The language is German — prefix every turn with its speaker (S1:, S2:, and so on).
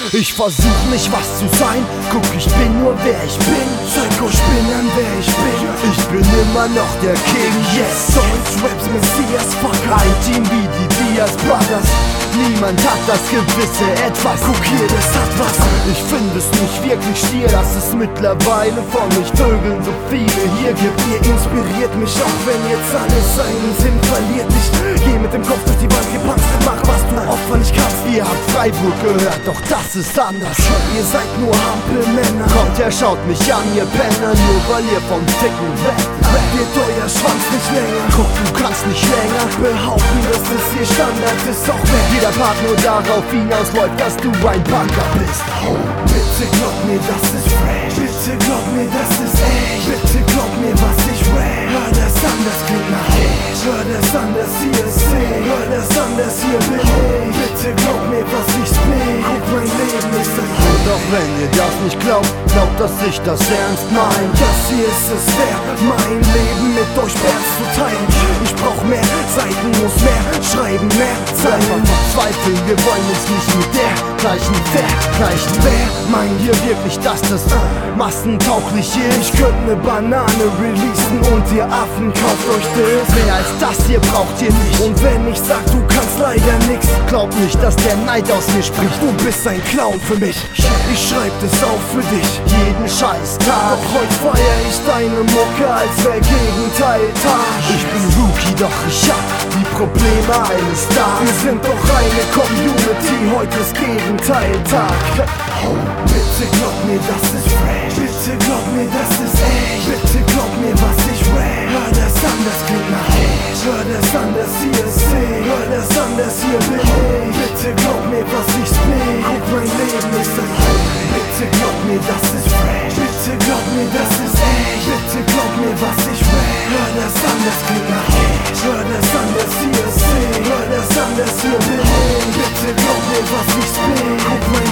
S1: Ich versuch nicht was zu sein, guck, ich bin nur wer ich bin. Zeig euch, bin an wer ich bin. Ich bin immer noch der King, yes. Songs, Raps, Messias, fuck. Ein Team wie die Diaz Brothers. Niemand hat das gewisse Etwas. Guck hier, das hat was. Ich finde es nicht wirklich stier, dass es mittlerweile von mich Vögeln so viele hier gibt. Ihr inspiriert mich, auch wenn jetzt alles seinen Sinn verliert. Ich geh mit dem Kopf durch die Wand gepanzt, mach was du Opfer nicht kannst. Ihr habt Freiburg gehört, doch das ist anders. Ihr seid nur Hampelmänner. Kommt her, schaut mich an, ihr Penner, nur weil ihr vom Ficken weg. Wird euer Schwanz nicht länger. Guck, du kannst nicht länger behaupten, dass es hier Standard ist. Auch wenn jeder Part nur darauf hinausläuft, dass du ein Banker bist. Oh, bitte glaub mir, das ist fresh. Bitte glaub mir, das ist echt. Bitte glaub mir, was ich rap. Hör das an, das klingt nach Cash. Hör das an, das hier ist sick. Hör das an, das hier bin ich. Bitte glaub mir, was ich bin. Guck, mein Leben ist ein Hit. Doch wenn ihr das nicht glaubt, glaubt, dass ich das ernst mein. Das hier ist es wert, mein Leben mit euch Bärts zu teilen. Ich brauch mehr Seiten, muss mehr schreiben, mehr Zeilen. Verzweifeln, wir wollen uns nicht mit der gleichen vergleichen. Wer meint ihr wirklich, dass das massentauglich ist? Ich könnte ne Banane releasen und ihr Affen kauft euch das. Mehr als das hier braucht ihr nicht. Und wenn ich sag, du kannst leider nix, glaub nicht, dass der Neid aus mir spricht. Du bist ein Clown für mich. Ich schreib das auf für dich, jeden scheiß Tag. Doch heute feier ich deine Mucke, als wär Gegenteil Tag. Ich bin Rookie, doch ich hab die Probleme eines Stars. Wir sind doch eine Community, heute ist Gegenteil Tag. Oh, bitte glaub mir, das ist fresh. Bitte glaub mir, das ist echt. Bitte glaub mir, was ich rap. Hör das an, das klingt nach Cash. Hör das an, das hier ist sick. Hör das an, das hier bin ich. Bitte glaub mir, was ich bin. Guck, mein Leben ist ein Hit. Bitte glaub mir, das ist fresh. Bitte glaub mir, das ist echt. Bitte glaub mir, was ich rap. Hör das an, das klingt nach Cash. Hör das an, das hier ist sick. Hör das an, das hier bin ich. Bitte glaub mir, was ich bin. Guck, mein